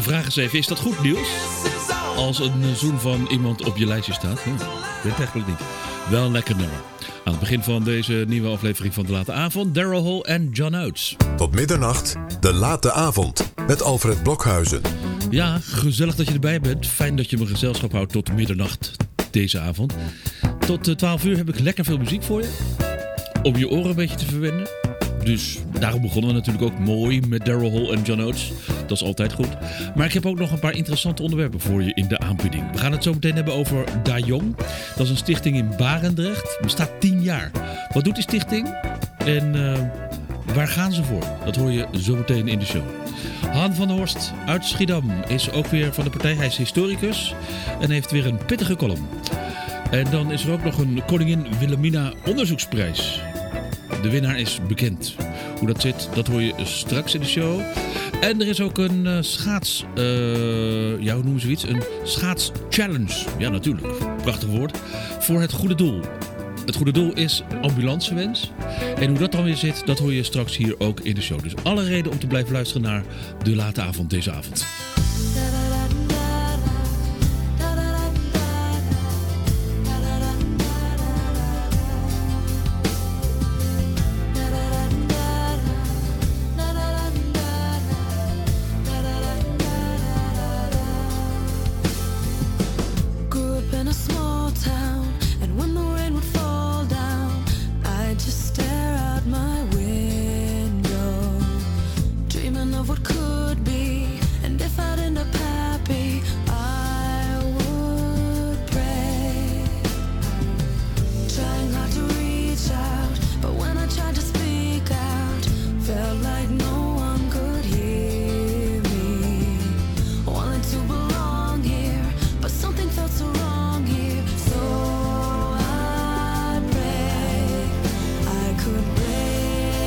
vraag eens even, is dat goed nieuws? Als een zoen van iemand op je lijstje staat. Ja, ik weet het eigenlijk niet. Wel een lekker nummer. Aan het begin van deze nieuwe aflevering van De Late Avond, Daryl Hall en John Oates. Tot middernacht, De Late Avond, met Alfred Blokhuizen. Ja, gezellig dat je erbij bent. Fijn dat je me gezelschap houdt tot middernacht deze avond. Tot 12 uur heb ik lekker veel muziek voor je. Om je oren een beetje te verwennen. Dus daarom begonnen we natuurlijk ook mooi met Daryl Hall en John Oates. Dat is altijd goed. Maar ik heb ook nog een paar interessante onderwerpen voor je in de aanbieding. We gaan het zo meteen hebben over Da Jong. Dat is een stichting in Barendrecht. Bestaat 10 jaar. Wat doet die stichting? En waar gaan ze voor? Dat hoor je zo meteen in de show. Han van der Horst uit Schiedam is ook weer van de partij. Hij is historicus en heeft weer een pittige column. En dan is er ook nog een Koningin Wilhelmina onderzoeksprijs. De winnaar is bekend. Hoe dat zit, dat hoor je straks in de show. En er is ook een schaats... hoe noemen ze iets? Een schaatschallenge. Ja, natuurlijk. Prachtig woord. Voor het goede doel. Het goede doel is ambulancewens. En hoe dat dan weer zit, dat hoor je straks hier ook in de show. Dus alle reden om te blijven luisteren naar De Late Avond deze avond. Could break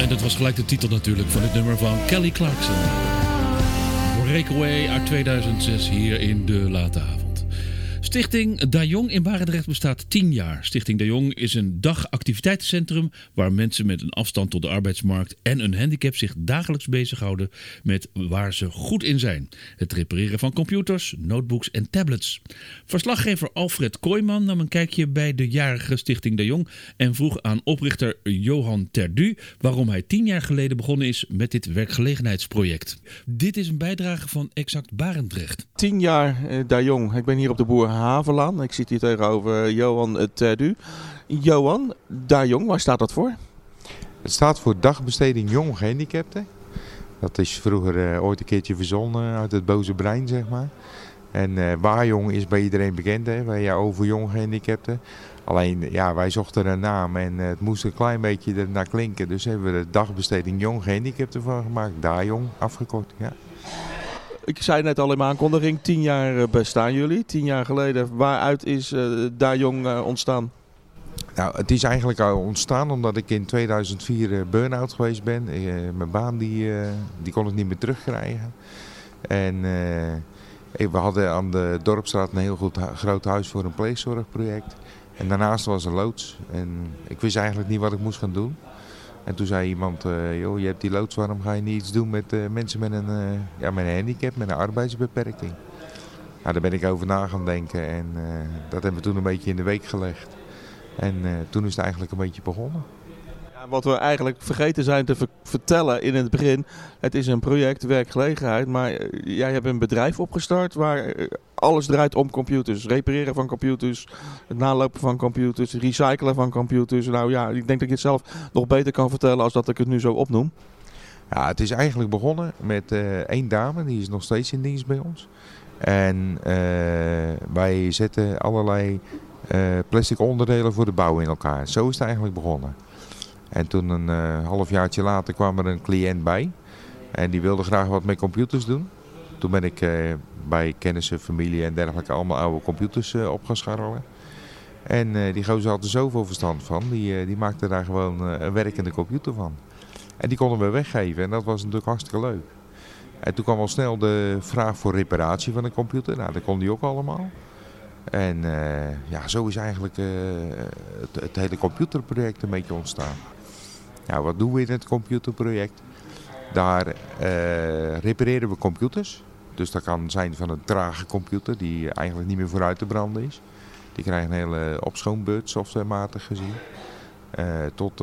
En dat was gelijk de titel natuurlijk van het nummer van Kelly Clarkson. Breakaway uit 2006 hier in de late avond. Stichting Da Jong in Barendrecht bestaat 10 jaar. Stichting Da Jong is een dagactiviteitencentrum waar mensen met een afstand tot de arbeidsmarkt en een handicap zich dagelijks bezighouden met waar ze goed in zijn. Het repareren van computers, notebooks en tablets. Verslaggever Alfred Kooijman nam een kijkje bij de jarige Stichting Da Jong en vroeg aan oprichter Johan Terdu waarom hij 10 jaar geleden begonnen is met dit werkgelegenheidsproject. Dit is een bijdrage van Exact Barendrecht. 10 jaar Da Jong. Ik ben hier op de Boer Havelaan. Ik zit hier tegenover Johan Terdu. Johan, Da Jong, waar staat dat voor? Het staat voor Dagbesteding Jong Gehandicapten. Dat is vroeger ooit een keertje verzonnen uit het boze brein, zeg maar. En Wajong is bij iedereen bekend, hè? Wij over jong gehandicapten. Alleen, ja, wij zochten een naam en het moest een klein beetje ernaar klinken. Dus hebben we de Dagbesteding Jong Gehandicapten van gemaakt. Da Jong, afgekort, ja. Ik zei net al in mijn aankondiging, 10 jaar bestaan jullie. 10 jaar geleden, waaruit is Da Jong ontstaan? Nou, het is eigenlijk al ontstaan omdat ik in 2004 burn-out geweest ben. Mijn baan die kon ik niet meer terugkrijgen. En we hadden aan de Dorpsstraat een heel groot huis voor een pleegzorgproject. En daarnaast was een loods. En ik wist eigenlijk niet wat ik moest gaan doen. En toen zei iemand, joh, je hebt die loods, waarom ga je niet iets doen met mensen met met een handicap, met een arbeidsbeperking? Nou, daar ben ik over na gaan denken en dat hebben we toen een beetje in de week gelegd. En toen is het eigenlijk een beetje begonnen. Ja, wat we eigenlijk vergeten zijn te vertellen in het begin, het is een project werkgelegenheid, maar jij hebt een bedrijf opgestart waar alles draait om computers. Repareren van computers, het nalopen van computers, recyclen van computers. Nou ja, ik denk dat ik het zelf nog beter kan vertellen als dat ik het nu zo opnoem. Ja, het is eigenlijk begonnen met 1 dame, die is nog steeds in dienst bij ons. En wij zetten allerlei plastic onderdelen voor de bouw in elkaar. Zo is het eigenlijk begonnen. En toen een halfjaartje later kwam er een cliënt bij. En die wilde graag wat met computers doen. Toen ben ik bij kennissen, familie en dergelijke allemaal oude computers op gaan scharrelen. En die gozer had er zoveel verstand van. Die maakte daar gewoon een werkende computer van. En die konden we weggeven. En dat was natuurlijk hartstikke leuk. En toen kwam al snel de vraag voor reparatie van een computer. Nou, dat kon die ook allemaal. En zo is eigenlijk het hele computerproject een beetje ontstaan. Nou, wat doen we in het computerproject? Daar repareren we computers. Dus dat kan zijn van een trage computer die eigenlijk niet meer vooruit te branden is. Die krijgt een hele opschoonbeurt, softwarematig gezien. Tot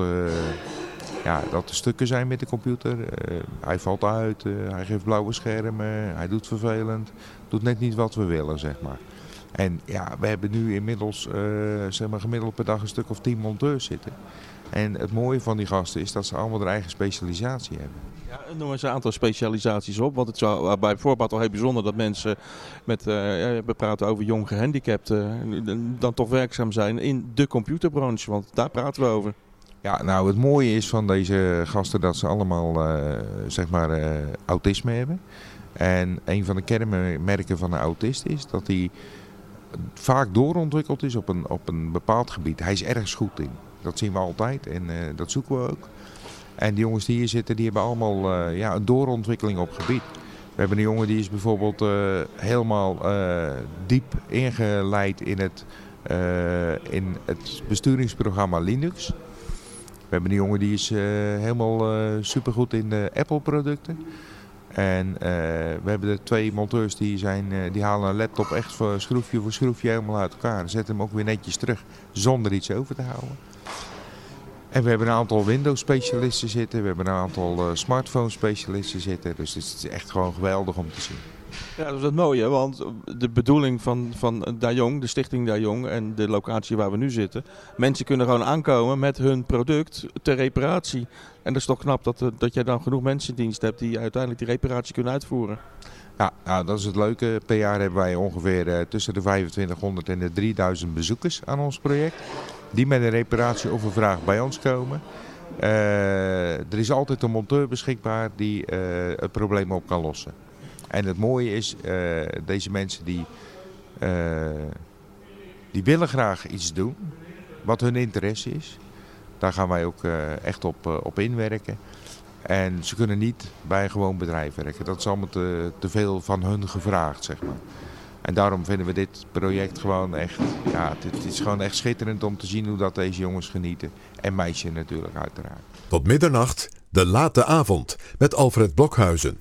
dat er stukken zijn met de computer. Hij valt uit, hij geeft blauwe schermen, hij doet vervelend. Doet net niet wat we willen, zeg maar. En ja, we hebben nu inmiddels gemiddeld per dag een stuk of 10 monteurs zitten. En het mooie van die gasten is dat ze allemaal hun eigen specialisatie hebben. Ja, noem eens een aantal specialisaties op. Want het is bij voorbaat al heel bijzonder dat mensen we praten over jong gehandicapten, dan toch werkzaam zijn in de computerbranche. Want daar praten we over. Ja, nou het mooie is van deze gasten dat ze allemaal autisme hebben. En een van de kenmerken van een autist is dat hij vaak doorontwikkeld is op een bepaald gebied. Hij is ergens goed in. Dat zien we altijd en dat zoeken we ook. En die jongens die hier zitten, die hebben allemaal een doorontwikkeling op gebied. We hebben een jongen die is bijvoorbeeld helemaal diep ingeleid in het besturingsprogramma Linux. We hebben een jongen die is helemaal supergoed in de Apple producten. En we hebben er 2 monteurs die halen een laptop echt voor schroefje helemaal uit elkaar. En zetten hem ook weer netjes terug zonder iets over te houden. En we hebben een aantal Windows specialisten zitten. We hebben een aantal smartphone specialisten zitten. Dus het is echt gewoon geweldig om te zien. Ja, dat is het mooie, want de bedoeling van Da Jong, de stichting Da Jong en de locatie waar we nu zitten. Mensen kunnen gewoon aankomen met hun product ter reparatie. En dat is toch knap dat jij dan genoeg mensen in dienst hebt die uiteindelijk die reparatie kunnen uitvoeren. Ja, nou, dat is het leuke. Per jaar hebben wij ongeveer tussen de 2500 en de 3000 bezoekers aan ons project. Die met een reparatie of een vraag bij ons komen. Er is altijd een monteur beschikbaar die het probleem op kan lossen. En het mooie is, deze mensen die willen graag iets doen wat hun interesse is. Daar gaan wij ook echt op inwerken. En ze kunnen niet bij een gewoon bedrijf werken. Dat is allemaal te veel van hun gevraagd, zeg maar. En daarom vinden we dit project gewoon echt... Ja, het is gewoon echt schitterend om te zien hoe dat deze jongens genieten. En meisjes natuurlijk uiteraard. Tot middernacht, de late avond met Alfred Blokhuizen.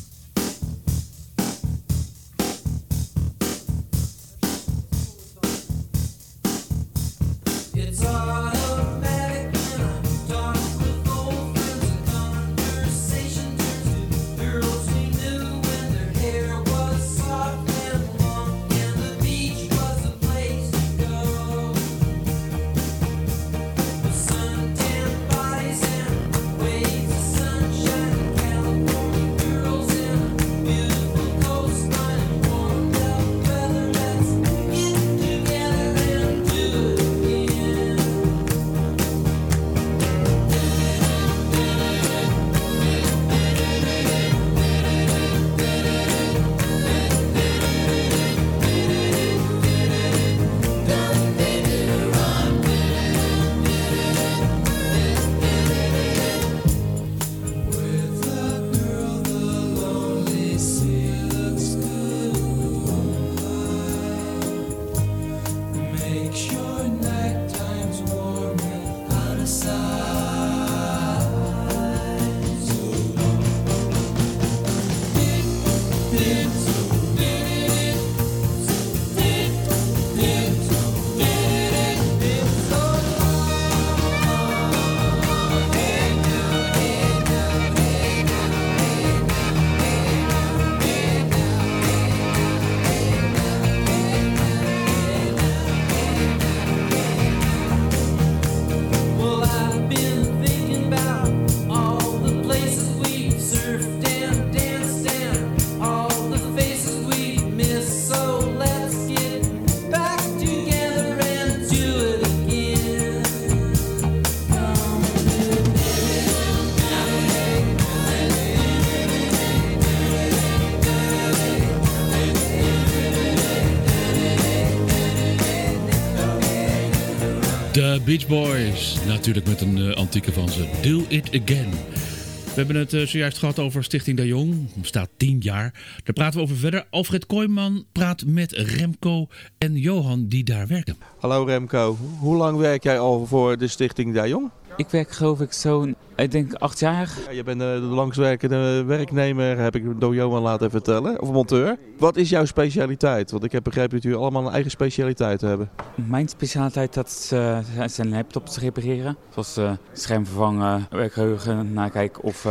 De Beach Boys, natuurlijk met een antieke van ze. Do It Again. We hebben het zojuist gehad over Stichting De Jong. Het bestaat 10 jaar. Daar praten we over verder. Alfred Kooijman praat met Remco en Johan die daar werken. Hallo Remco, hoe lang werk jij al voor de Stichting De Jong? Ik werk geloof ik ik denk 8 jaar. Ja, je bent de langswerkende werknemer, heb ik door Johan laten vertellen, of monteur. Wat is jouw specialiteit? Want ik heb begrepen dat jullie allemaal een eigen specialiteit hebben. Mijn specialiteit dat zijn laptops repareren. Zoals scherm vervangen, werkgeheugen nakijken of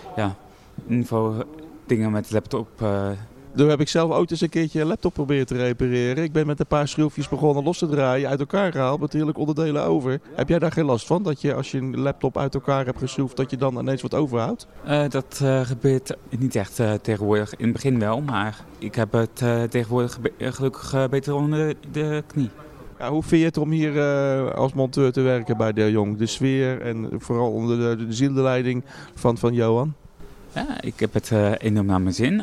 in ieder geval dingen met de laptop. Toen heb ik zelf ook eens een keertje een laptop proberen te repareren. Ik ben met een paar schroefjes begonnen los te draaien, uit elkaar gehaald, met heerlijke onderdelen over. Heb jij daar geen last van? Dat je als je een laptop uit elkaar hebt geschroefd, dat je dan ineens wat overhoudt? Dat gebeurt niet echt tegenwoordig. In het begin wel, maar ik heb het tegenwoordig gelukkig beter onder de knie. Ja, hoe vind je het om hier als monteur te werken bij De Jong? De sfeer en vooral onder de zielleiding van Johan? Ja, ik heb het enorm naar mijn zin.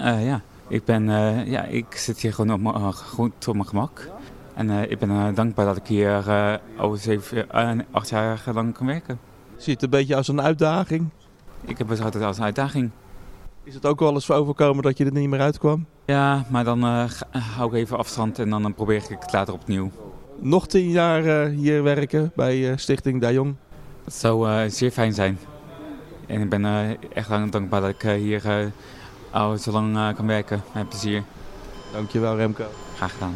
Ik zit hier gewoon goed op mijn gemak. En ik ben dankbaar dat ik hier al 8 jaar lang kan werken. Zie je het een beetje als een uitdaging? Ik heb het altijd als een uitdaging. Is het ook wel eens overkomen dat je er niet meer uitkwam? Ja, maar dan hou ik even afstand en dan probeer ik het later opnieuw. Nog 10 jaar hier werken bij Stichting De Jong? Dat zou zeer fijn zijn. En ik ben echt dankbaar dat ik hier al zo lang kan werken. Met plezier. Dankjewel Remco. Graag gedaan.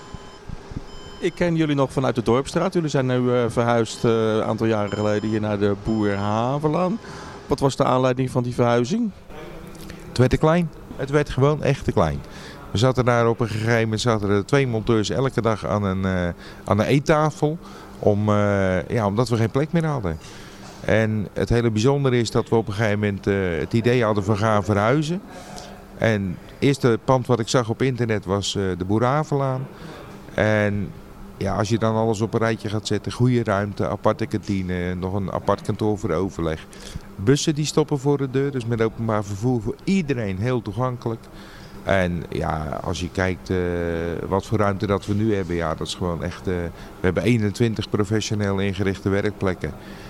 Ik ken jullie nog vanuit de Dorpsstraat. Jullie zijn nu verhuisd een aantal jaren geleden hier naar de Boer-Havelaan. Wat was de aanleiding van die verhuizing? Het werd te klein. Het werd gewoon echt te klein. We zaten daar op een gegeven moment 2 monteurs elke dag aan een eettafel. Omdat we geen plek meer hadden. En het hele bijzondere is dat we op een gegeven moment het idee hadden van gaan verhuizen. En het eerste pand wat ik zag op internet was de Boer-Havelaan. En ja, als je dan alles op een rijtje gaat zetten, goede ruimte, aparte kantine, nog een apart kantoor voor overleg. Bussen die stoppen voor de deur, dus met openbaar vervoer voor iedereen heel toegankelijk. En ja, als je kijkt wat voor ruimte dat we nu hebben, ja, dat is gewoon echt... we hebben 21 professioneel ingerichte werkplekken.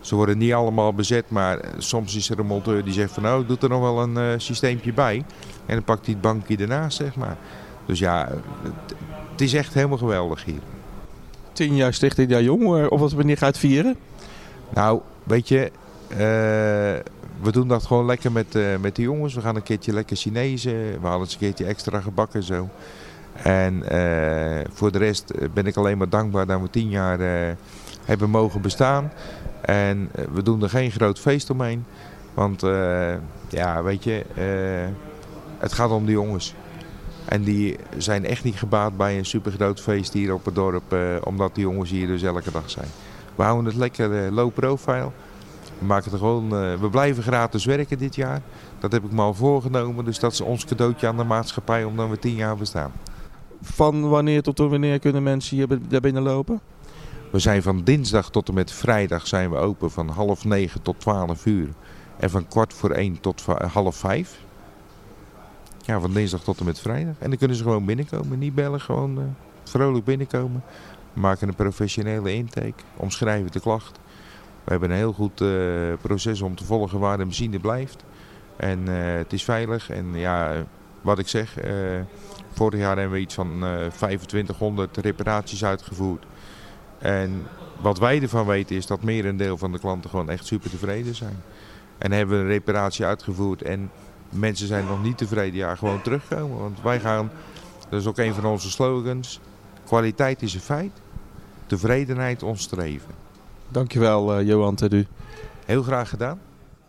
Ze worden niet allemaal bezet, maar soms is er een monteur die zegt van nou, ik doe er nog wel een systeempje bij. En dan pakt hij het bankje ernaast, zeg maar. Dus ja, het is echt helemaal geweldig hier. 10 jaar Stichting Ja Jong, of wanneer ga je het vieren? Nou, weet je, we doen dat gewoon lekker met de jongens. We gaan een keertje lekker Chinezen. We halen eens een keertje extra gebak en zo. En voor de rest ben ik alleen maar dankbaar dat we 10 jaar hebben mogen bestaan. En we doen er geen groot feest omheen. Want ja, weet je, het gaat om de jongens. En die zijn echt niet gebaat bij een supergroot feest hier op het dorp. Omdat de jongens hier dus elke dag zijn. We houden het lekker low profile. We blijven gratis werken dit jaar. Dat heb ik me al voorgenomen. Dus dat is ons cadeautje aan de maatschappij omdat we 10 jaar bestaan. Van wanneer tot wanneer kunnen mensen hier daar binnen lopen? We zijn van dinsdag tot en met vrijdag zijn we open van 8:30 tot 12 uur. En van 4:45 tot 4:30. Ja, van dinsdag tot en met vrijdag. En dan kunnen ze gewoon binnenkomen. Niet bellen, gewoon vrolijk binnenkomen. We maken een professionele intake. Omschrijven de klacht. We hebben een heel goed proces om te volgen waar de machine blijft. En het is veilig. En ja, wat ik zeg, vorig jaar hebben we iets van 2500 reparaties uitgevoerd. En wat wij ervan weten is dat merendeel van de klanten gewoon echt super tevreden zijn. En hebben we een reparatie uitgevoerd en mensen zijn nog niet tevreden, ja, gewoon terugkomen. Want wij gaan, dat is ook een van onze slogans, kwaliteit is een feit, tevredenheid ons streven. Dankjewel Johan Terdu. Heel graag gedaan.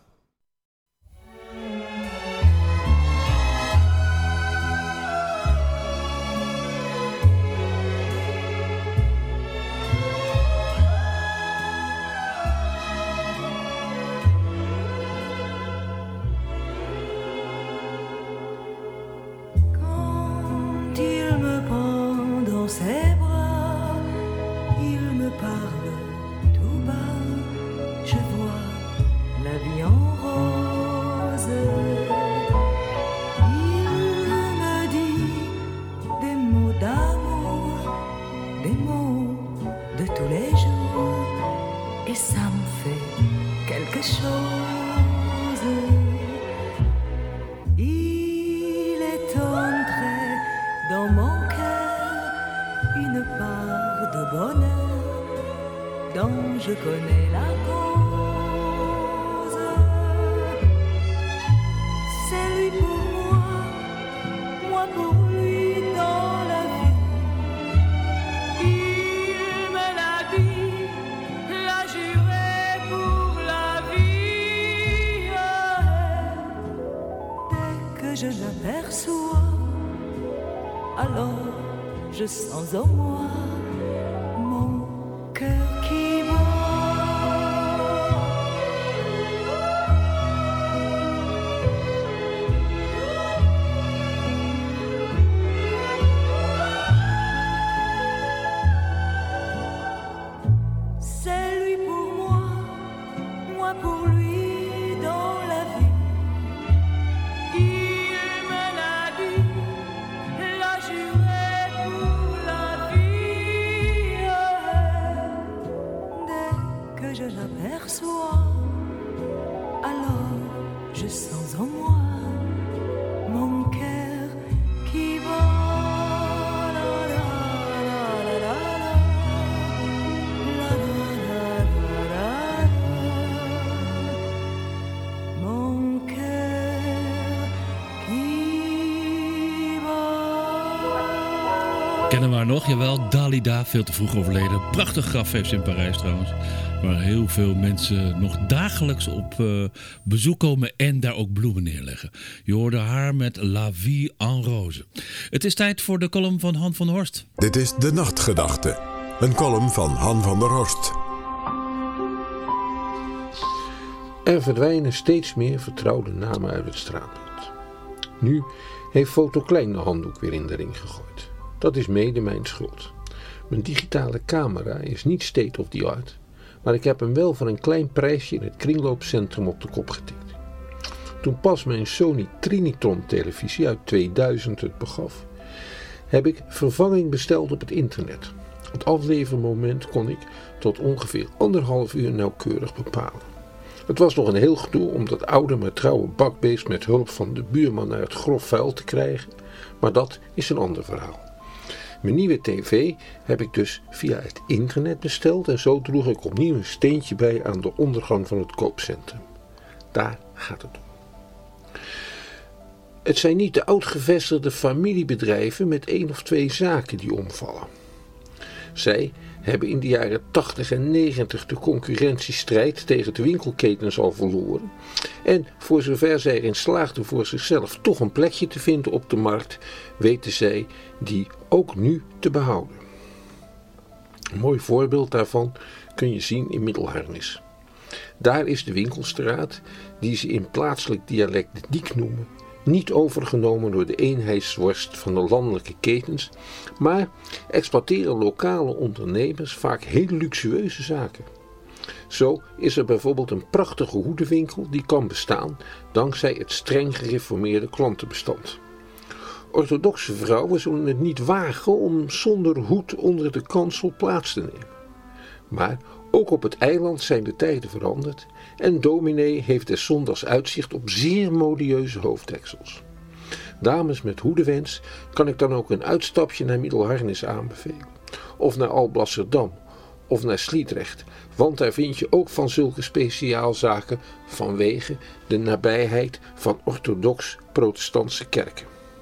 Kennen we haar nog? Jawel, Dalida, veel te vroeg overleden. Prachtig graf heeft ze in Parijs trouwens. Waar heel veel mensen nog dagelijks op bezoek komen en daar ook bloemen neerleggen. Je hoorde haar met La Vie en Rose. Het is tijd voor de column van Han van der Horst. Dit is De Nachtgedachte. Een column van Han van der Horst. Er verdwijnen steeds meer vertrouwde namen uit het straatbeeld. Nu heeft Foto Klein de handdoek weer in de ring gegooid. Dat is mede mijn schuld. Mijn digitale camera is niet state of the art, maar ik heb hem wel voor een klein prijsje in het kringloopcentrum op de kop getikt. Toen pas mijn Sony Trinitron televisie uit 2000 het begaf, heb ik vervanging besteld op het internet. Het aflevermoment kon ik tot ongeveer 1,5 uur nauwkeurig bepalen. Het was nog een heel gedoe om dat oude maar trouwe bakbeest met hulp van de buurman uit het grof vuil te krijgen, maar dat is een ander verhaal. Mijn nieuwe tv heb ik dus via het internet besteld en zo droeg ik opnieuw een steentje bij aan de ondergang van het koopcentrum. Daar gaat het om. Het zijn niet de oudgevestigde familiebedrijven met 1 of 2 zaken die omvallen. Zij hebben in de jaren 80 en 90 de concurrentiestrijd tegen de winkelketens al verloren. En voor zover zij erin slaagden voor zichzelf toch een plekje te vinden op de markt, weten zij die ook nu te behouden. Een mooi voorbeeld daarvan kun je zien in Middelharnis. Daar is de winkelstraat, die ze in plaatselijk dialect de Diek noemen, niet overgenomen door de eenheidsworst van de landelijke ketens, maar exploiteren lokale ondernemers vaak heel luxueuze zaken. Zo is er bijvoorbeeld een prachtige hoedenwinkel die kan bestaan dankzij het streng gereformeerde klantenbestand. Orthodoxe vrouwen zullen het niet wagen om zonder hoed onder de kansel plaats te nemen. Maar ook op het eiland zijn de tijden veranderd en dominee heeft des zondags uitzicht op zeer modieuze hoofddeksels. Dames met hoedenwens kan ik dan ook een uitstapje naar Middelharnis aanbevelen, of naar Alblasserdam, of naar Sliedrecht, want daar vind je ook van zulke speciaalzaken vanwege de nabijheid van orthodox-protestantse kerken.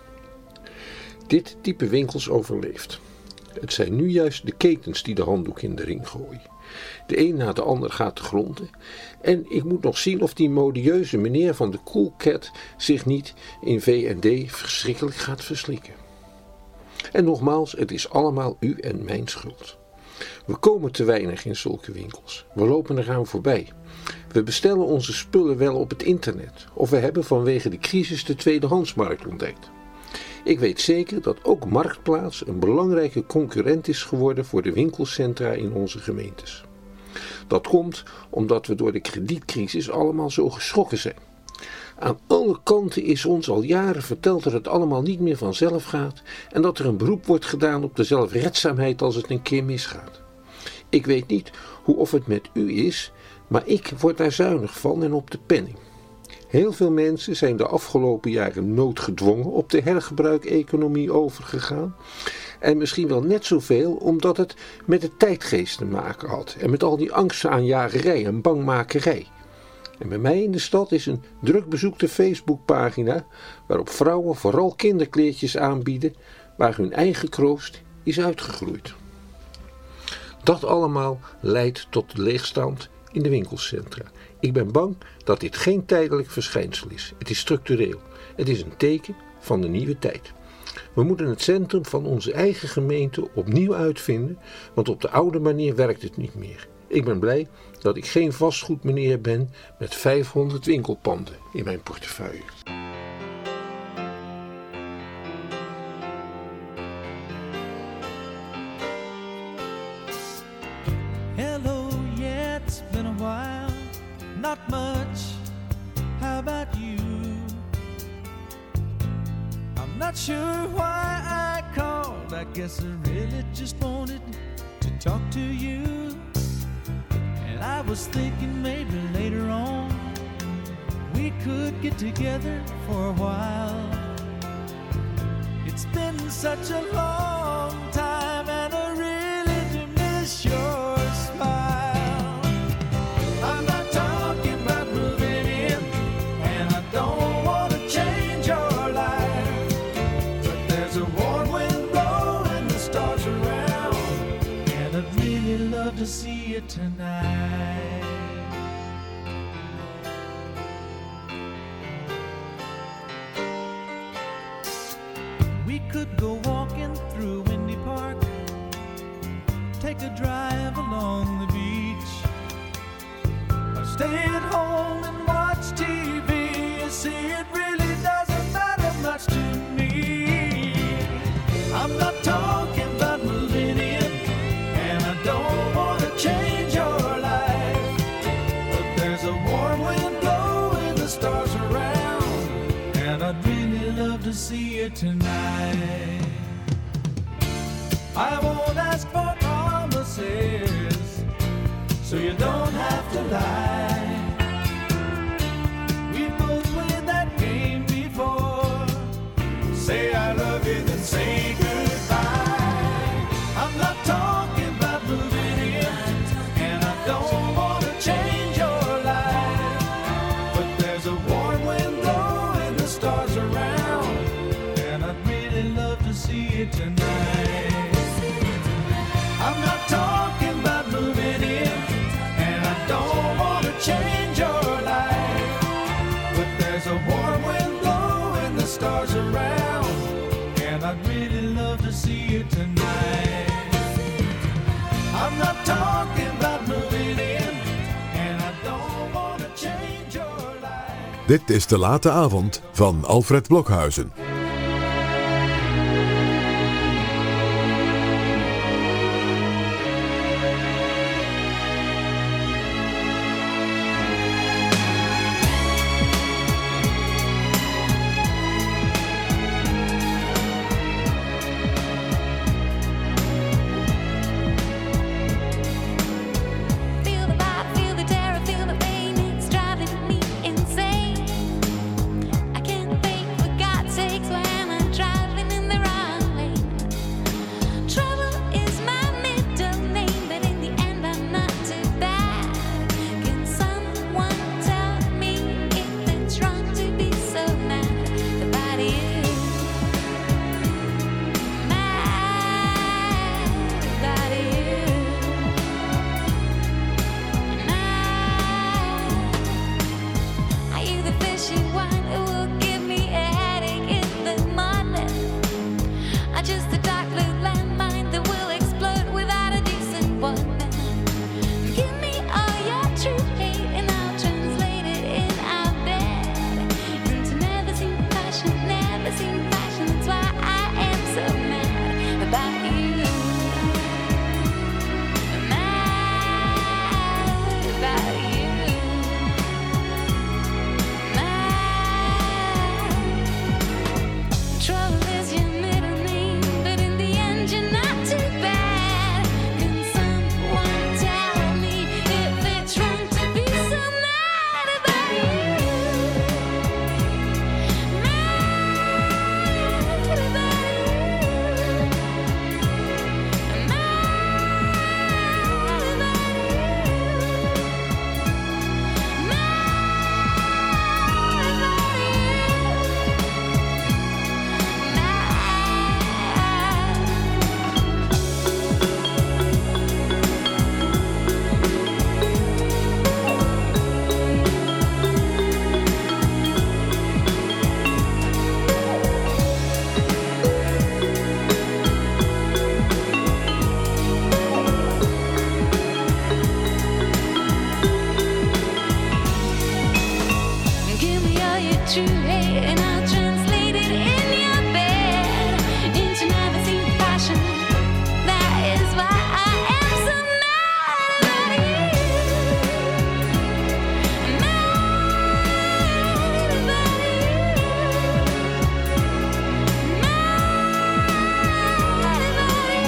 Dit type winkels overleeft. Het zijn nu juist de ketens die de handdoek in de ring gooien. De een na de ander gaat te gronden. En ik moet nog zien of die modieuze meneer van de Cool Cat zich niet in V&D verschrikkelijk gaat verslikken. En nogmaals, het is allemaal u en mijn schuld. We komen te weinig in zulke winkels. We lopen eraan voorbij. We bestellen onze spullen wel op het internet. Of we hebben vanwege de crisis de tweedehandsmarkt ontdekt. Ik weet zeker dat ook Marktplaats een belangrijke concurrent is geworden voor de winkelcentra in onze gemeentes. Dat komt omdat we door de kredietcrisis allemaal zo geschrokken zijn. Aan alle kanten is ons al jaren verteld dat het allemaal niet meer vanzelf gaat en dat er een beroep wordt gedaan op de zelfredzaamheid als het een keer misgaat. Ik weet niet hoe of het met u is, maar ik word daar zuinig van en op de penning. Heel veel mensen zijn de afgelopen jaren noodgedwongen op de hergebruikeconomie overgegaan. En misschien wel net zoveel omdat het met de tijdgeest te maken had. En met al die angstaanjagerij en bangmakerij. En bij mij in de stad is een druk bezoekte Facebookpagina waarop vrouwen vooral kinderkleertjes aanbieden waar hun eigen kroost is uitgegroeid. Dat allemaal leidt tot leegstand in de winkelcentra. Ik ben bang dat dit geen tijdelijk verschijnsel is. Het is structureel. Het is een teken van de nieuwe tijd. We moeten het centrum van onze eigen gemeente opnieuw uitvinden, want op de oude manier werkt het niet meer. Ik ben blij dat ik geen vastgoedmeneer ben met 500 winkelpanden in mijn portefeuille. Hello, yeah, it's been a while. Not much. How about you? I'm not sure why I called. I guess I really just wanted to talk to you. And I was thinking maybe later on we could get together for a while. It's been such a long time and I really do miss your smile. I'm not talking about moving in and I don't want to change your life, but there's a warm wind blowing the stars around and I'd really love to see you tonight. We could go walking through Windy Park, take a drive along the beach, or stay at home and watch TV. You see, it really doesn't matter much to me. I'm not talking about moving in, and I don't want to change your life, but there's a warm wind blowing the stars around, and I'd really love to see you tonight. I won't ask for promises, so you don't have to lie. We both played that game before. Say I love you, then say goodbye. I'm not talking about moving in, and I don't want to change your life, but there's a warm wind blowing the stars around, and I'd really love to see it tonight. I'm not talking about moving in, and I don't want to change your life, but there's a warm wind blowing the stars around, and I'd really love to see it tonight. I'm not talking about moving in, and I don't want to change your life. Dit is De Late Avond van Alfred Blokhuizen. Feel the vibe, feel the terror, feel the pain. It's driving me insane. I can't think for God's sakes when I'm driving in the wrong lane. Trouble is my middle name, but in the end I'm not too bad. Can someone tell me if it's wrong to be so mad about you? Mad about you. Are you the fishy one who will give me a headache in the morning? Or just a dark blue landmine that will explode without a decent warning? Give me all your true hate and I'll translate it in our bed into never seen passion, never seen passion. That's why I am so mad about you. Mad about you. Trouble is your middle name, but in the end you're not too bad. Can someone tell me if it's wrong to be so mad about you? Mad about you. Mad about Give me all your true hate and I'll translate it in your bed into never seen passion. That is why I am so mad about you. Mad about you. Mad about you.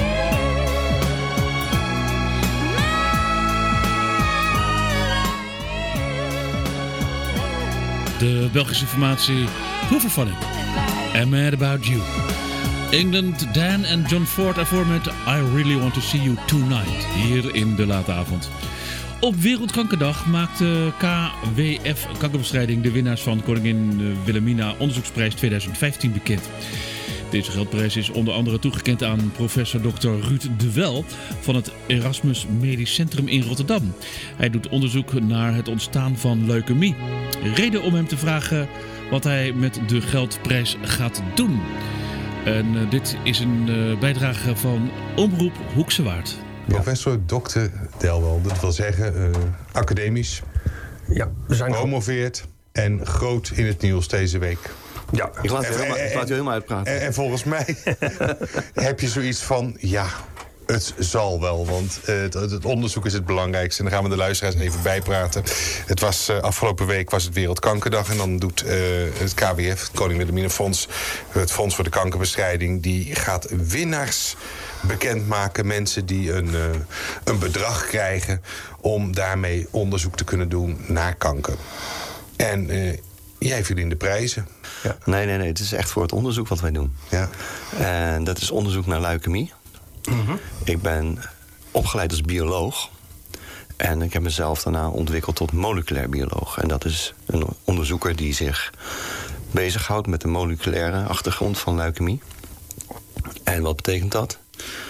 De Belgische formatie Hooverphonic and Mad About You. England, Dan en John Ford ervoor met I Really Want To See You Tonight. Hier in De Late Avond. Op Wereldkankerdag maakte KWF Kankerbestrijding de winnaars van Koningin Wilhelmina Onderzoeksprijs 2015 bekend. Deze geldprijs is onder andere toegekend aan professor Dr. Ruud de Wel van het Erasmus Medisch Centrum in Rotterdam. Hij doet onderzoek naar het ontstaan van leukemie. Reden om hem te vragen wat hij met de geldprijs gaat doen. En dit is een bijdrage van Omroep Hoekse Waard. Professor Dr. Delwel, dat wil zeggen academisch, Ja, we zijn promoveerd en groot in het nieuws deze week. Ja, Ik laat je helemaal uitpraten. En volgens mij heb je zoiets van, ja, het zal wel, want het onderzoek is het belangrijkste. En dan gaan we de luisteraars even bijpraten. Het was afgelopen week was het Wereldkankerdag. En dan doet het KWF, het Koning Wilhelmina Fonds, het Fonds voor de Kankerbestrijding, die gaat winnaars bekendmaken. Mensen die een bedrag krijgen om daarmee onderzoek te kunnen doen naar kanker. En jij verdient de prijzen. Ja. Nee, het is echt voor het onderzoek wat wij doen. Ja. En dat is onderzoek naar leukemie. Mm-hmm. Ik ben opgeleid als bioloog. En ik heb mezelf daarna ontwikkeld tot moleculair bioloog. En dat is een onderzoeker die zich bezighoudt met de moleculaire achtergrond van leukemie. En wat betekent dat?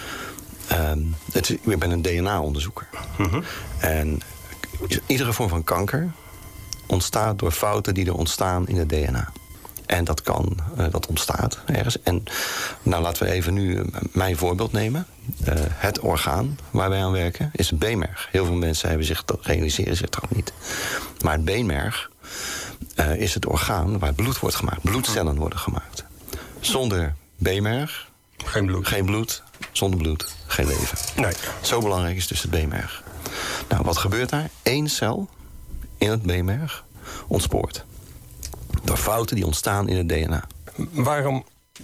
Ik ben een DNA-onderzoeker. Mm-hmm. En iedere vorm van kanker ontstaat door fouten die er ontstaan in het DNA. En dat ontstaat ergens. En nou, laten we even nu mijn voorbeeld nemen. Het orgaan waar wij aan werken is het beenmerg. Heel veel mensen realiseren zich dat niet. Maar het beenmerg is het orgaan waar bloed wordt gemaakt. Bloedcellen worden gemaakt. Zonder beenmerg, geen bloed. Zonder bloed, geen leven. Nee. Zo belangrijk is dus het beenmerg. Nou, wat gebeurt daar? 1 cel in het beenmerg ontspoort. Door fouten die ontstaan in het DNA. Waarom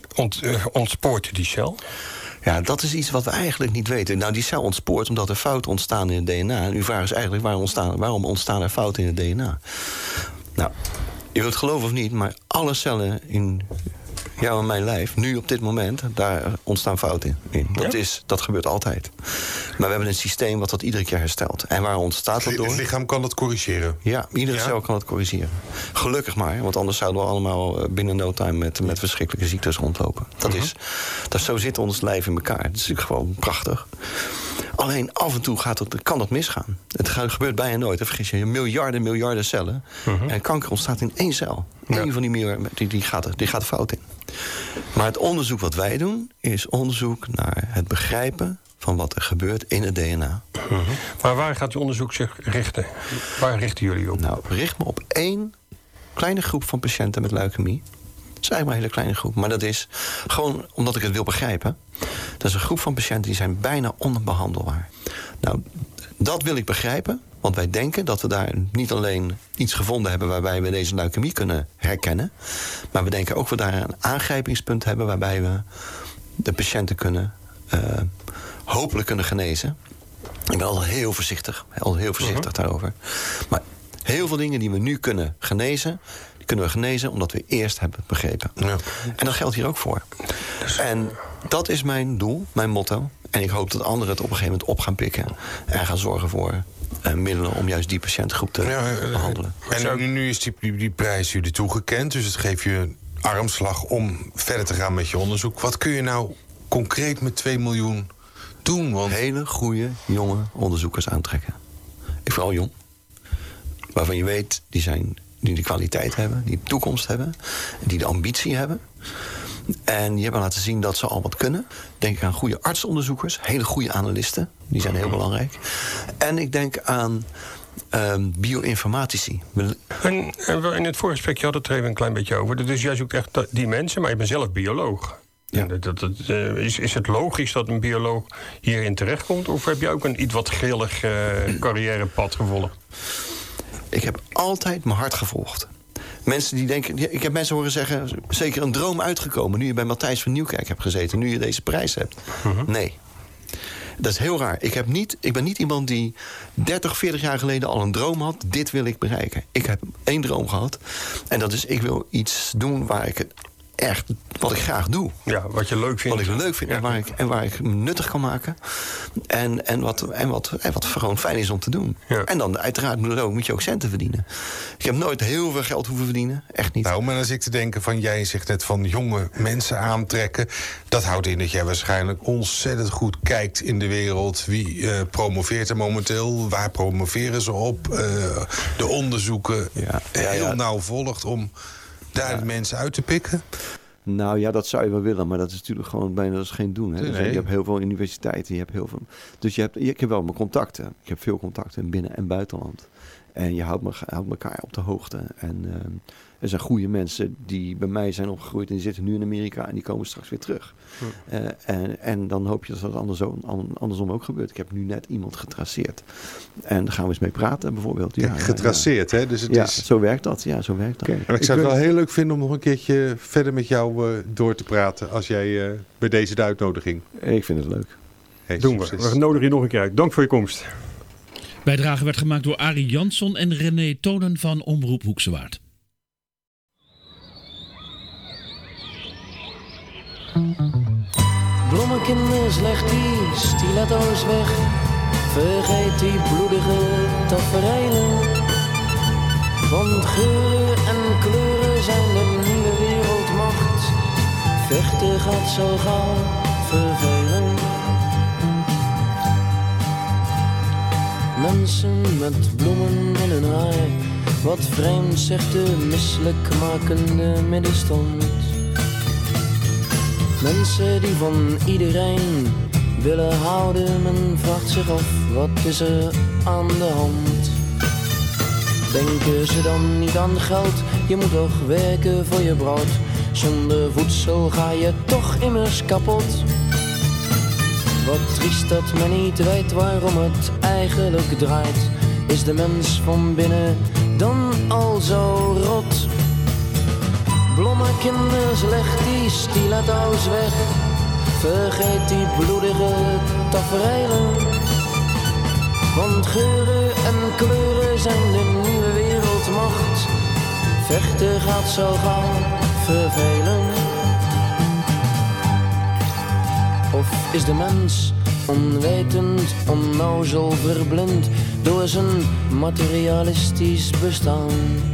ontspoort die cel? Ja, dat is iets wat we eigenlijk niet weten. Nou, die cel ontspoort omdat er fouten ontstaan in het DNA. En uw vraag is eigenlijk waarom ontstaan er fouten in het DNA? Nou, je wilt het geloven of niet, maar alle cellen in jou en mijn lijf, nu op dit moment, daar ontstaan fouten in. Dat gebeurt altijd. Maar we hebben een systeem wat dat iedere keer herstelt. En waar ontstaat dat door? Het lichaam kan dat corrigeren? Ja, iedere cel kan het corrigeren. Gelukkig maar, want anders zouden we allemaal binnen no time met verschrikkelijke ziektes rondlopen. Zo zit ons lijf in elkaar. Dat is natuurlijk gewoon prachtig. Alleen af en toe kan dat misgaan. Het gebeurt bijna nooit. Dan vergis je miljarden cellen. En kanker ontstaat in 1 cel. Eén van die miljarden, die gaat fout in. Maar het onderzoek wat wij doen, is onderzoek naar het begrijpen van wat er gebeurt in het DNA. Maar waar gaat uw onderzoek zich richten? Waar richten jullie op? Nou, we richten me op 1 kleine groep van patiënten met leukemie. Dat is eigenlijk maar een hele kleine groep. Maar dat is gewoon omdat ik het wil begrijpen. Dat is een groep van patiënten die zijn bijna onbehandelbaar. Nou, dat wil ik begrijpen. Want wij denken dat we daar niet alleen iets gevonden hebben waarbij we deze leukemie kunnen herkennen. Maar we denken ook dat we daar een aangrijpingspunt hebben waarbij we de patiënten hopelijk kunnen genezen. Ik ben altijd heel voorzichtig daarover. Maar heel veel dingen die we nu kunnen genezen, die kunnen we genezen omdat we eerst hebben begrepen. Ja. En dat geldt hier ook voor. En dat is mijn doel, mijn motto. En ik hoop dat anderen het op een gegeven moment op gaan pikken en gaan zorgen voor middelen om juist die patiëntgroep te behandelen. En nu is die prijs jullie toegekend, dus het geeft je een armslag om verder te gaan met je onderzoek. Wat kun je nou concreet met 2 miljoen doen? Want hele goede, jonge onderzoekers aantrekken. Vooral jong. Waarvan je weet, die de kwaliteit hebben, die de toekomst hebben, die de ambitie hebben. En die hebben laten zien dat ze al wat kunnen. Denk aan goede artsonderzoekers, hele goede analisten. Die zijn heel belangrijk. En ik denk aan bioinformatici. En in het voorgesprekje had het er even een klein beetje over. Dus jij zoekt echt die mensen, maar je bent zelf bioloog. Ja. Is het logisch dat een bioloog hierin terechtkomt? Of heb je ook een iets wat grillig carrièrepad gevolgd? Ik heb altijd mijn hart gevolgd. Mensen die denken, ik heb mensen horen zeggen, zeker een droom uitgekomen nu je bij Matthijs van Nieuwkerk hebt gezeten, nu je deze prijs hebt. Nee. Dat is heel raar. Ik ben niet iemand die 30, 40 jaar geleden al een droom had. Dit wil ik bereiken. Ik heb 1 droom gehad. En dat is, ik wil iets doen waar ik echt wat ik graag doe. Ja, wat je leuk vindt. Wat ik leuk vind en waar ik nuttig kan maken. En wat gewoon fijn is om te doen. Ja. En dan uiteraard moet je ook centen verdienen. Ik heb nooit heel veel geld hoeven verdienen. Echt niet. Nou, maar als ik te denken van, jij zegt net van jonge mensen aantrekken. Dat houdt in dat jij waarschijnlijk ontzettend goed kijkt in de wereld. Wie promoveert er momenteel? Waar promoveren ze op? De onderzoeken heel nauw volgt om daar de mensen uit te pikken? Nou ja, dat zou je wel willen, maar dat is natuurlijk gewoon bijna geen doen. Hè? Dus je hebt heel veel universiteiten, je hebt heel veel. Dus ik heb wel mijn contacten. Ik heb veel contacten in binnen- en buitenland. En je houdt elkaar op de hoogte. En er zijn goede mensen die bij mij zijn opgegroeid en die zitten nu in Amerika en die komen straks weer terug. En dan hoop je dat dat andersom ook gebeurt. Ik heb nu net iemand getraceerd. En daar gaan we eens mee praten bijvoorbeeld. Ja, getraceerd, hè? Dus het is... zo werkt dat. Ja, zo werkt dat. Okay. En ik zou het wel heel leuk vinden om nog een keertje verder met jou door te praten als jij bij deze de uitnodiging. Ik vind het leuk. Hey, doen we. We nodigen je nog een keer uit. Dank voor je komst. Bijdrage werd gemaakt door Arie Jansson en René Tonen van Omroep Hoekse Waard. Blommekinders, leg die stiletto's weg. Vergeet die bloedige tafereelen. Want geuren en kleuren zijn de nieuwe wereldmacht. Vechten gaat zo gauw vervelen. Mensen met bloemen in hun haar. Wat vreemd zegt de misselijkmakende middenstand. Mensen die van iedereen willen houden. Men vraagt zich af, wat is er aan de hand? Denken ze dan niet aan geld? Je moet toch werken voor je brood. Zonder voedsel ga je toch immers kapot. Wat triest dat men niet weet waarom het eigenlijk draait. Is de mens van binnen dan al zo rot? Blommekinders, leg die stiletto's weg. Vergeet die bloedige tafereelen. Want geuren en kleuren zijn de nieuwe wereldmacht. Vechten gaat zo gauw vervelen. Of is de mens onwetend, onnozel, verblind door zijn materialistisch bestaan?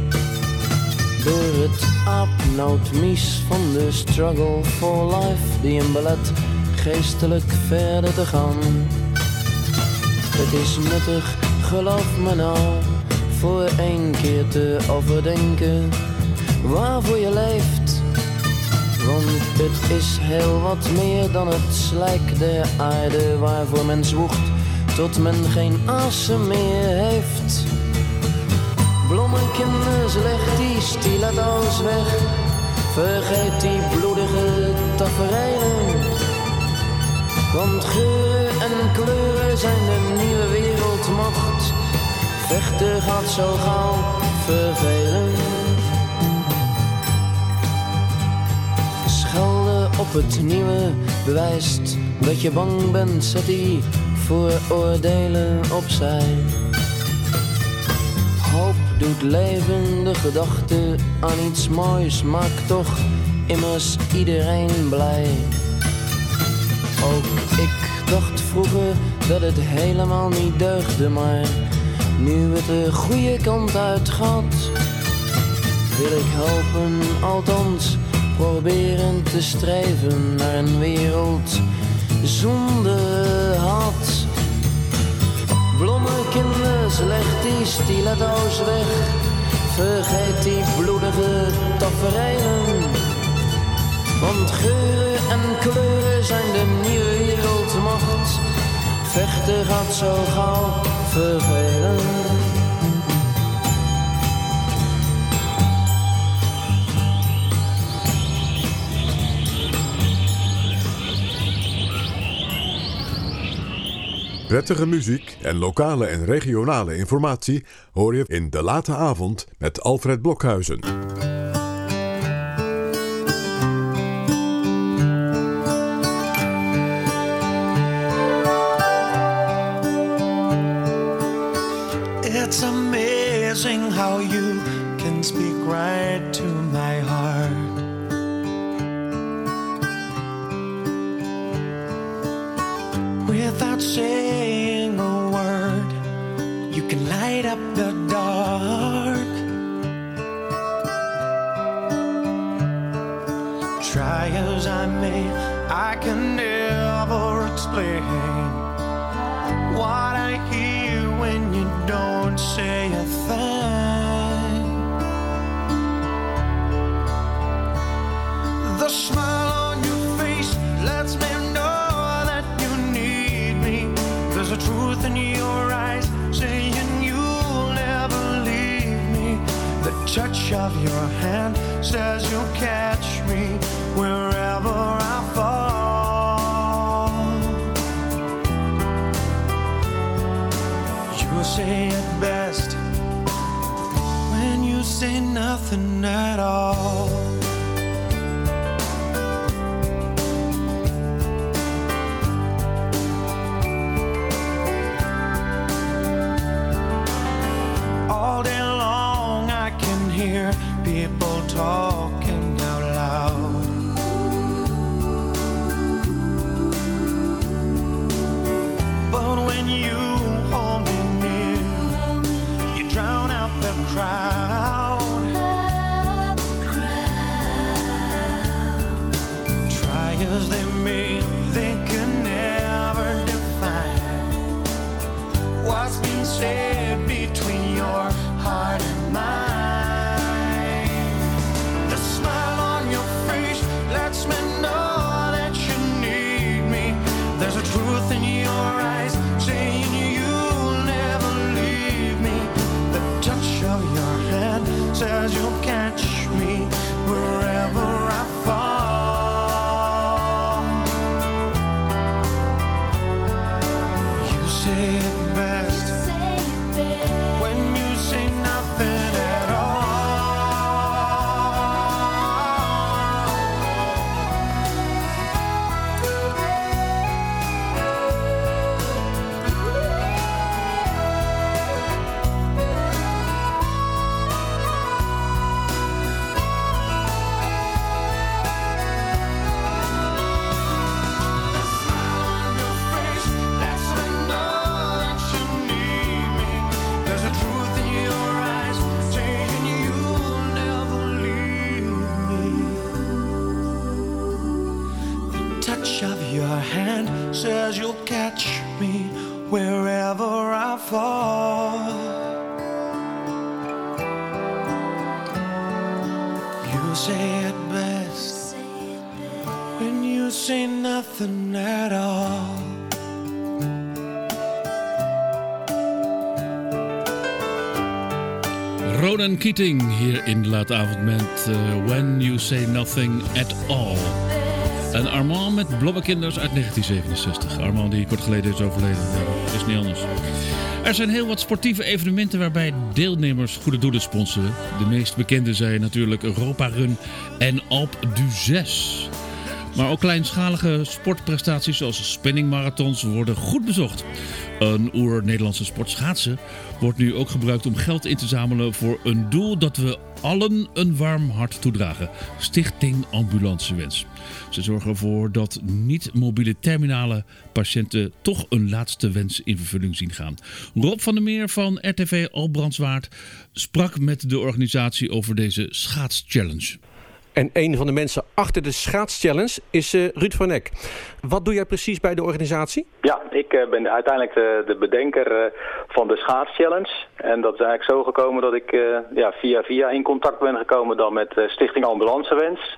Door het aapnoutmies van de struggle for life die hem belet geestelijk verder te gaan. Het is nuttig, geloof me nou, voor 1 keer te overdenken waarvoor je leeft. Want het is heel wat meer dan het slijk der aarde waarvoor men zwoegt tot men geen asem meer heeft. Blommekinders, leg die stiletto's weg. Vergeet die bloedige tafereelen. Want geuren en kleuren zijn de nieuwe wereldmacht. Vechten gaat zo gauw vervelen. Schelden op het nieuwe bewijst dat je bang bent. Zet die vooroordelen opzij. Hoop doet leven, de gedachte aan iets moois maakt toch immers iedereen blij. Ook ik dacht vroeger dat het helemaal niet deugde, maar nu het de goede kant uit gaat, wil ik helpen, althans proberen te streven naar een wereld zonder haat. Blommekinders, leg die stiletto's weg. Vergeet die bloedige tafereelen. Want geuren en kleuren zijn de nieuwe wereldmacht. Vechten gaat zo gauw vervelen. Prettige muziek en lokale en regionale informatie hoor je in De Late Avond met Alfred Blokhuizen. It's amazing how you can speak right to my heart. Without saying a word, you can light up the dark. Try as I may, I can never explain what I hear when you don't say a thing. The smile on your face lets me know that you need me. There's a truth in your eyes saying you'll never touch of your hand says you'll catch me wherever I fall. You say it best when you say nothing at all. All day long I can hear people talking out loud. But when you hold me near, you drown out the crowd. Try as they may, they can never define what's been said between your heart and mine. The smile on your face lets me know that you need me. There's a truth in your eyes saying you'll never leave me. The touch of your hand says you'll catch me wherever I fall. You say it best when you say nothing at all. There's a truth in your eyes saying you'll never leave me. The touch of your hand says you'll catch me wherever I fall. You say it best when you say nothing at all. Ronan Keating hier in de late avond met When You Say Nothing At All. En Armand met Blobbekinders uit 1967. Armand die kort geleden is overleden. Ja, is niet anders. Er zijn heel wat sportieve evenementen waarbij deelnemers goede doelen sponsoren. De meest bekende zijn natuurlijk Europa Run en Alpe d'Huez. Maar ook kleinschalige sportprestaties zoals spinningmarathons worden goed bezocht. Een oer-Nederlandse sport schaatsen wordt nu ook gebruikt om geld in te zamelen voor een doel dat we allen een warm hart toedragen. Stichting Ambulancewens. Ze zorgen ervoor dat niet-mobiele terminale patiënten toch een laatste wens in vervulling zien gaan. Rob van der Meer van RTV Albrandswaard sprak met de organisatie over deze schaatschallenge. En een van de mensen achter de schaatschallenge is Ruud van Eck. Wat doe jij precies bij de organisatie? Ja, ik ben uiteindelijk de bedenker van de schaatschallenge. En dat is eigenlijk zo gekomen dat ik via in contact ben gekomen dan met Stichting Ambulancewens.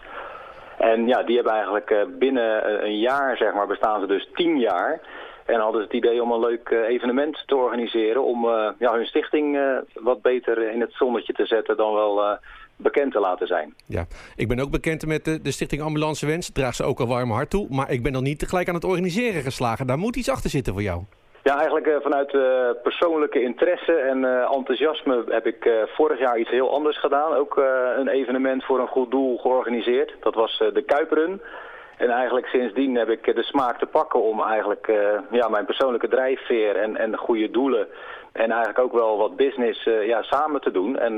En ja, die hebben eigenlijk binnen een jaar, zeg maar, bestaan ze dus 10 jaar. En hadden ze het idee om een leuk evenement te organiseren om hun stichting wat beter in het zonnetje te zetten dan wel bekend te laten zijn. Ja, ik ben ook bekend met de Stichting Ambulancewens. Draag ze ook een warm hart toe, maar ik ben nog niet tegelijk aan het organiseren geslagen. Daar moet iets achter zitten voor jou. Ja, eigenlijk vanuit persoonlijke interesse en enthousiasme heb ik vorig jaar iets heel anders gedaan. Ook een evenement voor een goed doel georganiseerd. Dat was de Kuiprun. En eigenlijk sindsdien heb ik de smaak te pakken om eigenlijk mijn persoonlijke drijfveer en goede doelen en eigenlijk ook wel wat business samen te doen. En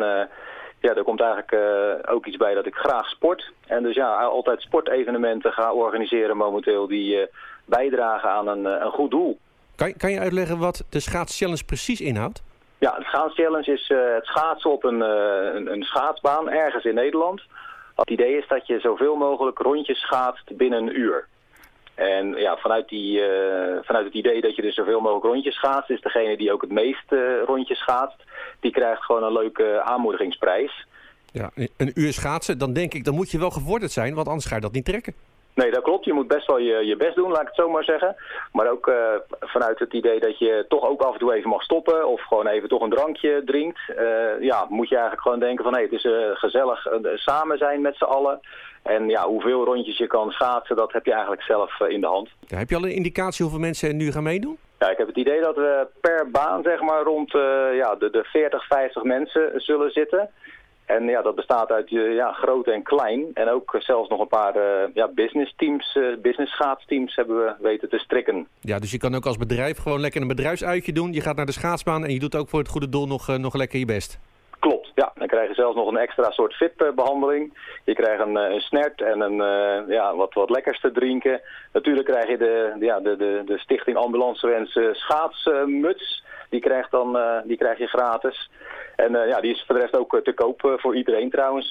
er komt eigenlijk ook iets bij dat ik graag sport. En dus altijd sportevenementen ga organiseren momenteel die bijdragen aan een goed doel. Kan je uitleggen wat de schaatschallenge precies inhoudt? Ja, de schaatschallenge is het schaatsen op een schaatsbaan ergens in Nederland. Het idee is dat je zoveel mogelijk rondjes schaatst binnen een uur. En ja, vanuit het idee dat je dus zoveel mogelijk rondjes schaatst, is degene die ook het meest rondjes schaatst, die krijgt gewoon een leuke aanmoedigingsprijs. Ja, een uur schaatsen, dan denk ik, dan moet je wel gevorderd zijn, want anders ga je dat niet trekken. Nee, dat klopt. Je moet best wel je best doen, laat ik het zo maar zeggen. Maar ook vanuit het idee dat je toch ook af en toe even mag stoppen of gewoon even toch een drankje drinkt. Moet je eigenlijk gewoon denken van het is gezellig samen zijn met z'n allen. En ja, hoeveel rondjes je kan schaatsen, dat heb je eigenlijk zelf in de hand. Ja, heb je al een indicatie hoeveel mensen nu gaan meedoen? Ja, ik heb het idee dat we per baan zeg maar rond de 40, 50 mensen zullen zitten. En ja, dat bestaat uit groot en klein. En ook zelfs nog een paar business schaatsteams hebben we weten te strikken. Ja, dus je kan ook als bedrijf gewoon lekker een bedrijfsuitje doen. Je gaat naar de schaatsbaan en je doet ook voor het goede doel nog lekker je best. Klopt, ja. Dan krijg je zelfs nog een extra soort VIP-behandeling. Je krijgt een snert en wat lekkers te drinken. Natuurlijk krijg je de Stichting Ambulancewens schaatsmuts. Die krijg je gratis. En die is voor de rest ook te koop voor iedereen trouwens.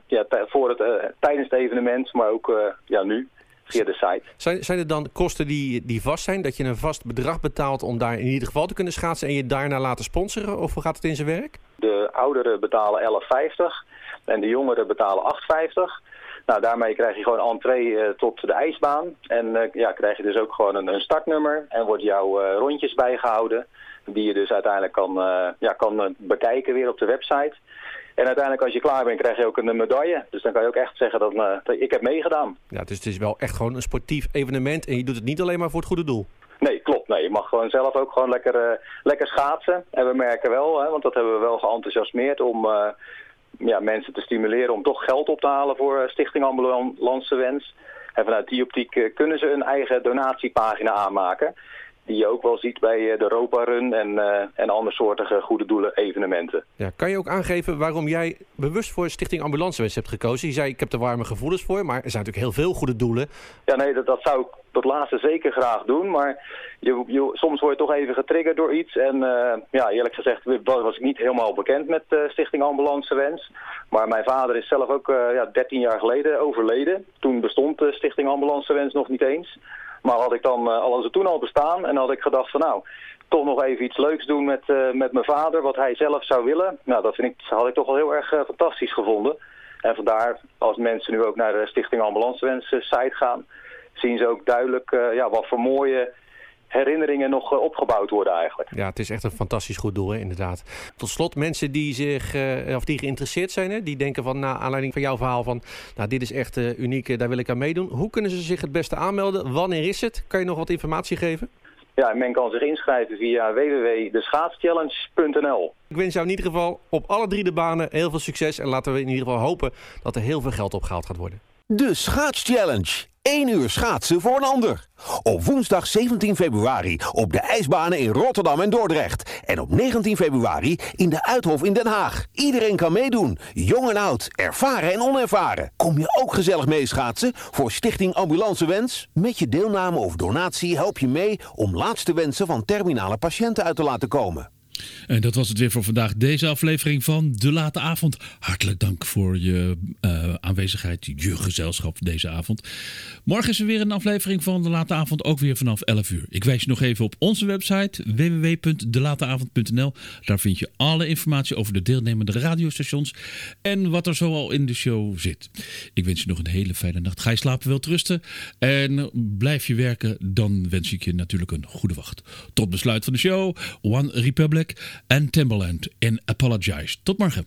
Tijdens het evenement, maar ook nu via de site. Zijn er dan kosten die vast zijn? Dat je een vast bedrag betaalt om daar in ieder geval te kunnen schaatsen en je daarna laten sponsoren? Of hoe gaat het in zijn werk? De ouderen betalen 11,50 en de jongeren betalen 8,50. Nou, daarmee krijg je gewoon entree tot de ijsbaan. En krijg je dus ook gewoon een startnummer en wordt jouw rondjes bijgehouden. Die je dus uiteindelijk kan bekijken weer op de website. En uiteindelijk als je klaar bent krijg je ook een medaille. Dus dan kan je ook echt zeggen dat ik heb meegedaan. Ja, dus het is wel echt gewoon een sportief evenement en je doet het niet alleen maar voor het goede doel. Nee, klopt. Nee, je mag gewoon zelf ook gewoon lekker schaatsen. En we merken wel, want dat hebben we wel geenthousiasmeerd om mensen te stimuleren om toch geld op te halen voor Stichting Ambulancewens. En vanuit die optiek kunnen ze een eigen donatiepagina aanmaken. Die je ook wel ziet bij de Europa Run en andersoortige goede doelen evenementen. Ja, kan je ook aangeven waarom jij bewust voor Stichting Ambulancewens hebt gekozen? Je zei, ik heb er warme gevoelens voor, maar er zijn natuurlijk heel veel goede doelen. Ja, nee, dat zou ik dat laatste zeker graag doen. Maar soms word je toch even getriggerd door iets. En eerlijk gezegd was ik niet helemaal bekend met Stichting Ambulancewens. Maar mijn vader is zelf ook 13 jaar geleden overleden. Toen bestond Stichting Ambulancewens nog niet eens. Maar had ik dan alles er toen al bestaan en had ik gedacht van toch nog even iets leuks doen met mijn vader, wat hij zelf zou willen. Nou, dat had ik toch wel heel erg fantastisch gevonden. En vandaar, als mensen nu ook naar de Stichting Ambulancewens site gaan, zien ze ook duidelijk wat voor mooie herinneringen nog opgebouwd worden eigenlijk. Ja, het is echt een fantastisch goed doel, hè, inderdaad. Tot slot, mensen die die geïnteresseerd zijn, hè, die denken van, na aanleiding van jouw verhaal van, dit is echt uniek, daar wil ik aan meedoen. Hoe kunnen ze zich het beste aanmelden? Wanneer is het? Kan je nog wat informatie geven? Ja, men kan zich inschrijven via www.deschaatschallenge.nl. Ik wens jou in ieder geval op alle 3 de banen heel veel succes en laten we in ieder geval hopen dat er heel veel geld opgehaald gaat worden. De Schaatschallenge. 1 uur schaatsen voor een ander. Op woensdag 17 februari op de ijsbanen in Rotterdam en Dordrecht. En op 19 februari in de Uithof in Den Haag. Iedereen kan meedoen. Jong en oud, ervaren en onervaren. Kom je ook gezellig meeschaatsen voor Stichting Ambulancewens? Met je deelname of donatie help je mee om laatste wensen van terminale patiënten uit te laten komen. En dat was het weer voor vandaag. Deze aflevering van De Late Avond. Hartelijk dank voor je aanwezigheid, je gezelschap deze avond. Morgen is er weer een aflevering van De Late Avond, ook weer vanaf 11 uur. Ik wijs je nog even op onze website www.delateavond.nl. Daar vind je alle informatie over de deelnemende radiostations en wat er zoal in de show zit. Ik wens je nog een hele fijne nacht. Ga je slapen, wilt rusten en blijf je werken, dan wens ik je natuurlijk een goede wacht. Tot besluit van de show, One Republic en Timbaland in Apologize. Tot morgen.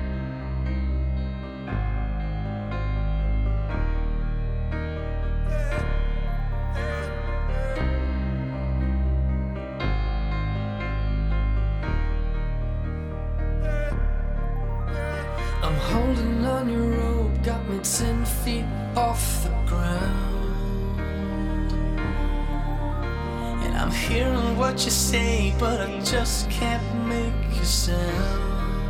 I'm holding on your rope, got me 10 feet off the ground. And I'm hearing what you say, but I just can't make a sound.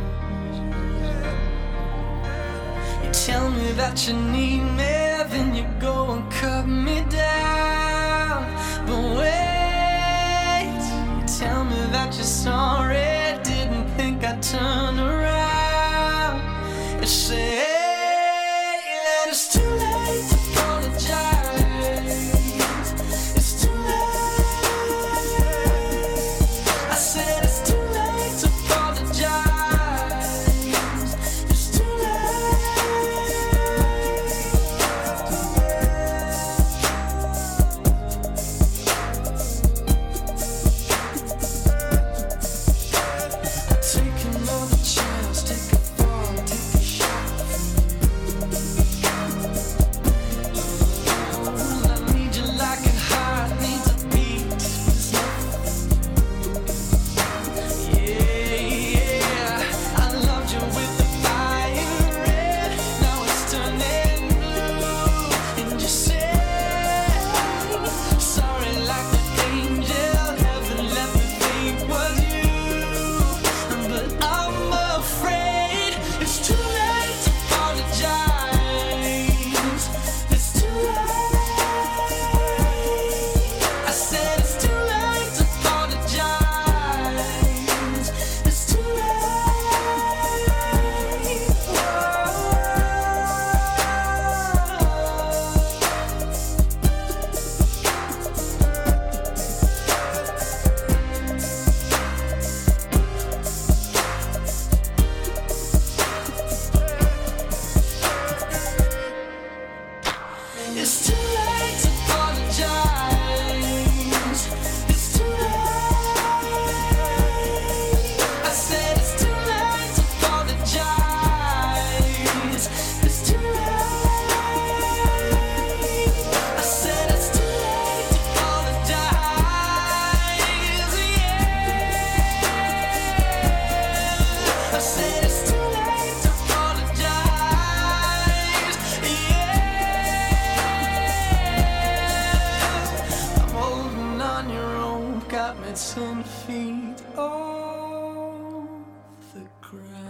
You tell me that you need me, then you go and cut me down. But wait, you tell me that you're sorry, didn't think I'd turn around. You say that it's too late to apologize. It's too late. I said it's too late to apologize. It's too late. cry.